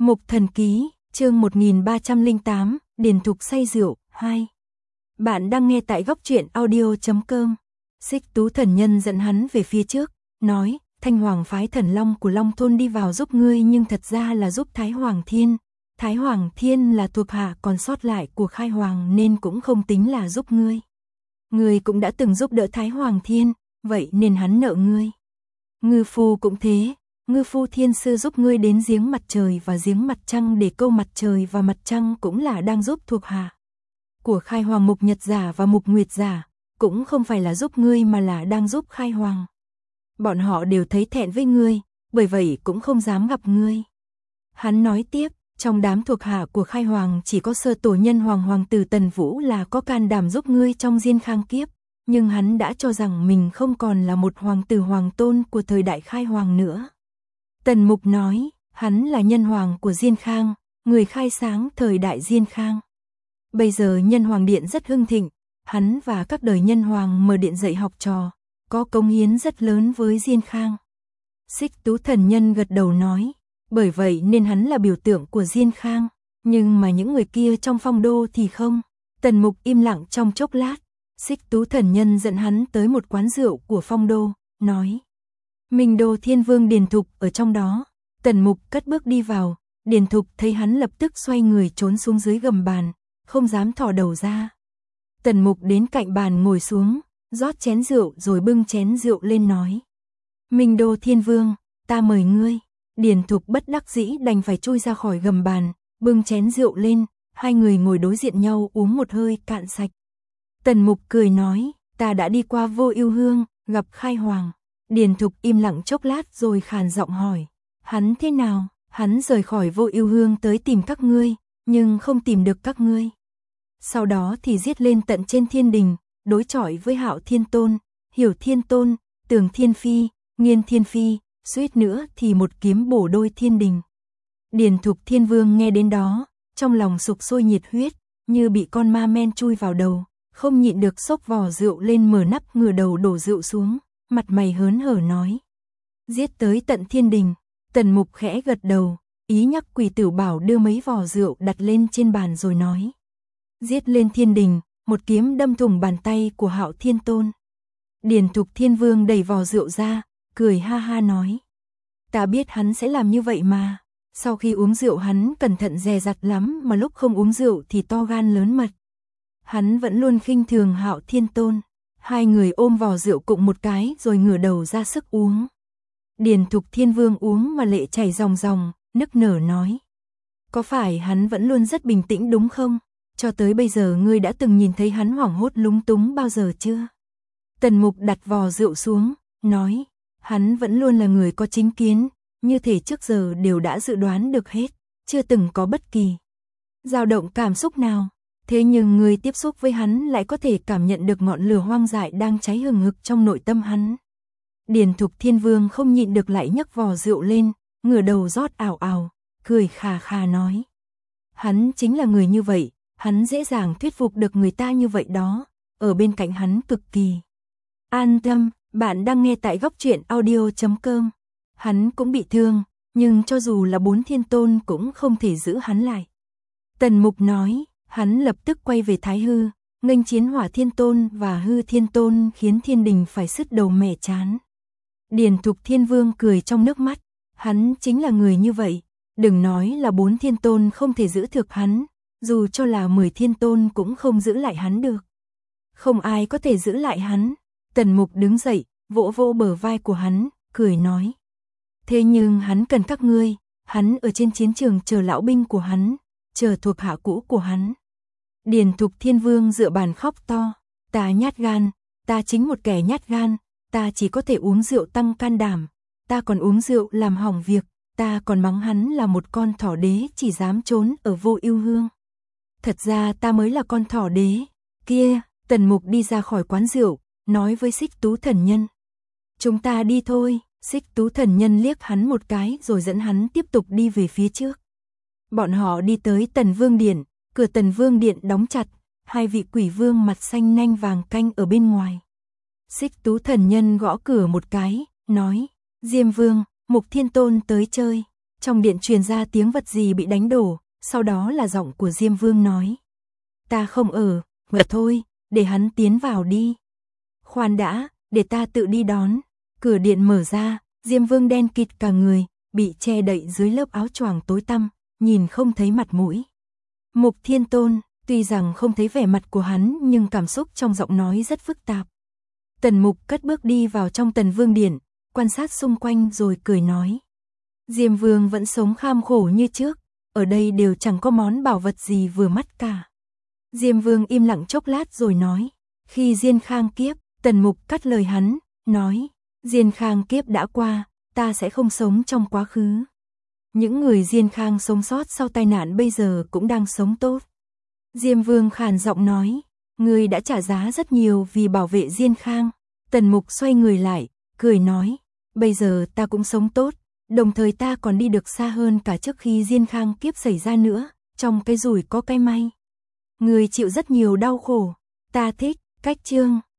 Mục Thần Ký, chương 1308, Điền Thục say rượu, 2. Bạn đang nghe tại góc truyện audio.com. Xích Tú Thần Nhân dẫn hắn về phía trước, nói, Thanh Hoàng phái Thần Long của Long Thôn đi vào giúp ngươi nhưng thật ra là giúp Thái Hoàng Thiên. Thái Hoàng Thiên là thuộc hạ còn sót lại của Khai Hoàng nên cũng không tính là giúp ngươi. Ngươi cũng đã từng giúp đỡ Thái Hoàng Thiên, vậy nên hắn nợ ngươi. Ngư Phu cũng thế. Ngư Phu Thiên Sư giúp ngươi đến giếng mặt trời và giếng mặt trăng để câu mặt trời và mặt trăng cũng là đang giúp thuộc hạ của Khai Hoàng. Mục Nhật Giả và Mục Nguyệt Giả cũng không phải là giúp ngươi mà là đang giúp Khai Hoàng. Bọn họ đều thấy thẹn với ngươi, bởi vậy cũng không dám gặp ngươi. Hắn nói tiếp, trong đám thuộc hạ của Khai Hoàng chỉ có Sơ Tổ Nhân Hoàng tử Tần Vũ là có can đảm giúp ngươi trong Diên Khang kiếp, nhưng hắn đã cho rằng mình không còn là một hoàng tử hoàng tôn của thời đại Khai Hoàng nữa. Tần Mục nói, hắn là nhân hoàng của Diên Khang, người khai sáng thời đại Diên Khang. Bây giờ Nhân Hoàng Điện rất hưng thịnh, hắn và các đời nhân hoàng mở điện dạy học trò, có cống hiến rất lớn với Diên Khang. Xích Tú Thần Nhân gật đầu nói, bởi vậy nên hắn là biểu tượng của Diên Khang, nhưng mà những người kia trong phong đô thì không. Tần Mục im lặng trong chốc lát, Xích Tú Thần Nhân dẫn hắn tới một quán rượu của phong đô, nói, Minh Đô Thiên Vương Điền Thục ở trong đó. Tần Mục cất bước đi vào, Điền Thục thấy hắn lập tức xoay người trốn xuống dưới gầm bàn, không dám thò đầu ra. Tần Mục đến cạnh bàn ngồi xuống, rót chén rượu rồi bưng chén rượu lên nói, Minh Đô Thiên Vương, ta mời ngươi. Điền Thục bất đắc dĩ đành phải chui ra khỏi gầm bàn, bưng chén rượu lên, hai người ngồi đối diện nhau uống một hơi cạn sạch. Tần Mục cười nói, ta đã đi qua Vô Ưu Hương, gặp Khai Hoàng. Điền Thục im lặng chốc lát rồi khàn giọng hỏi, hắn thế nào? Hắn rời khỏi Vô Ưu Hương tới tìm các ngươi, nhưng không tìm được các ngươi. Sau đó thì giết lên tận trên thiên đình, đối chọi với Hạo Thiên Tôn, Hiểu Thiên Tôn, Tường Thiên Phi, Nghiên Thiên Phi, suýt nữa thì một kiếm bổ đôi thiên đình. Điền Thục Thiên Vương nghe đến đó, trong lòng sục sôi nhiệt huyết, như bị con ma men chui vào đầu, không nhịn được xốc vò rượu lên mở nắp ngửa đầu đổ rượu xuống, mặt mày hớn hở nói, giết tới tận thiên đình. Tần Mục khẽ gật đầu, ý nhắc Quỷ Tử Bảo đưa mấy vò rượu đặt lên trên bàn rồi nói, giết lên thiên đình, một kiếm đâm thủng bàn tay của Hạo Thiên Tôn. Điền Thục Thiên Vương đẩy vò rượu ra, cười ha ha nói, ta biết hắn sẽ làm như vậy mà. Sau khi uống rượu hắn cẩn thận dè dặt lắm, mà lúc không uống rượu thì to gan lớn mật. Hắn vẫn luôn khinh thường Hạo Thiên Tôn. Hai người ôm vò rượu cụng một cái rồi ngửa đầu ra sức uống. Điền Thục Thiên Vương uống mà lệ chảy ròng ròng, nức nở nói, có phải hắn vẫn luôn rất bình tĩnh đúng không? Cho tới bây giờ ngươi đã từng nhìn thấy hắn hoảng hốt lúng túng bao giờ chưa? Tần Mục đặt vò rượu xuống, nói, hắn vẫn luôn là người có chính kiến, như thể trước giờ đều đã dự đoán được hết, chưa từng có bất kỳ dao động cảm xúc nào. Thế nhưng người tiếp xúc với hắn lại có thể cảm nhận được ngọn lửa hoang dại đang cháy hừng hực trong nội tâm hắn. Điền Thục Thiên Vương không nhịn được lại nhấc vò rượu lên, ngửa đầu rót ào ào, cười khà khà nói, hắn chính là người như vậy, hắn dễ dàng thuyết phục được người ta như vậy đó, ở bên cạnh hắn cực kỳ an tâm. Bạn đang nghe tại góc truyện audio.com. Hắn cũng bị thương, nhưng cho dù là 4 thiên tôn cũng không thể giữ hắn lại. Tần Mục nói, hắn lập tức quay về Thái Hư, nghênh chiến Hỏa Thiên Tôn và Hư Thiên Tôn, khiến thiên đình phải sứt đầu mẻ trán. Điền Thục Thiên Vương cười trong nước mắt, hắn chính là người như vậy, đừng nói là 4 thiên tôn không thể giữ được hắn, dù cho là 10 thiên tôn cũng không giữ lại hắn được. Không ai có thể giữ lại hắn. Tần Mục đứng dậy, vỗ vỗ bờ vai của hắn, cười nói, thế nhưng hắn cần các ngươi, hắn ở trên chiến trường chờ lão binh của hắn, chờ thuộc hạ cũ của hắn. Điền Thục Thiên Vương dựa bàn khóc to, ta nhát gan, ta chính một kẻ nhát gan, ta chỉ có thể uống rượu tăng can đảm, ta còn uống rượu làm hỏng việc, ta còn mắng hắn là một con thỏ đế chỉ dám trốn ở Vô Ưu Hương. Thật ra ta mới là con thỏ đế. Kia, Tần Mục đi ra khỏi quán rượu, nói với Xích Tú Thần Nhân, chúng ta đi thôi. Xích Tú Thần Nhân liếc hắn một cái rồi dẫn hắn tiếp tục đi về phía trước. Bọn họ đi tới Tần Vương Điện, cửa Tần Vương Điện đóng chặt, hai vị quỷ vương mặt xanh nanh vàng canh ở bên ngoài. Xích Tú Thần Nhân gõ cửa một cái, nói, Diêm Vương, Mục Thiên Tôn tới chơi. Trong điện truyền ra tiếng vật gì bị đánh đổ, sau đó là giọng của Diêm Vương nói. Ta không ở, mà thôi, để hắn tiến vào đi. Khoan đã, để ta tự đi đón. Cửa điện mở ra, Diêm Vương đen kịt cả người, bị che đậy dưới lớp áo choàng tối tăm, nhìn không thấy mặt mũi. Mục Thiên Tôn, tuy rằng không thấy vẻ mặt của hắn nhưng cảm xúc trong giọng nói rất phức tạp. Tần Mục cất bước đi vào trong Tần Vương điện, quan sát xung quanh rồi cười nói. Diêm Vương vẫn sống kham khổ như trước, ở đây đều chẳng có món bảo vật gì vừa mắt cả. Diêm Vương im lặng chốc lát rồi nói. Khi Diên Khang kiếp, Tần Mục cắt lời hắn, nói. Diên Khang kiếp đã qua, ta sẽ không sống trong quá khứ. Những người Diên Khang sống sót sau tai nạn bây giờ cũng đang sống tốt. Diêm Vương khàn giọng nói. Ngươi đã trả giá rất nhiều vì bảo vệ Diên Khang. Tần Mục xoay người lại, cười nói. Bây giờ ta cũng sống tốt, đồng thời ta còn đi được xa hơn cả trước khi Diên Khang kiếp xảy ra nữa. Trong cái rủi có cái may. Ngươi chịu rất nhiều đau khổ. Ta thích cách chương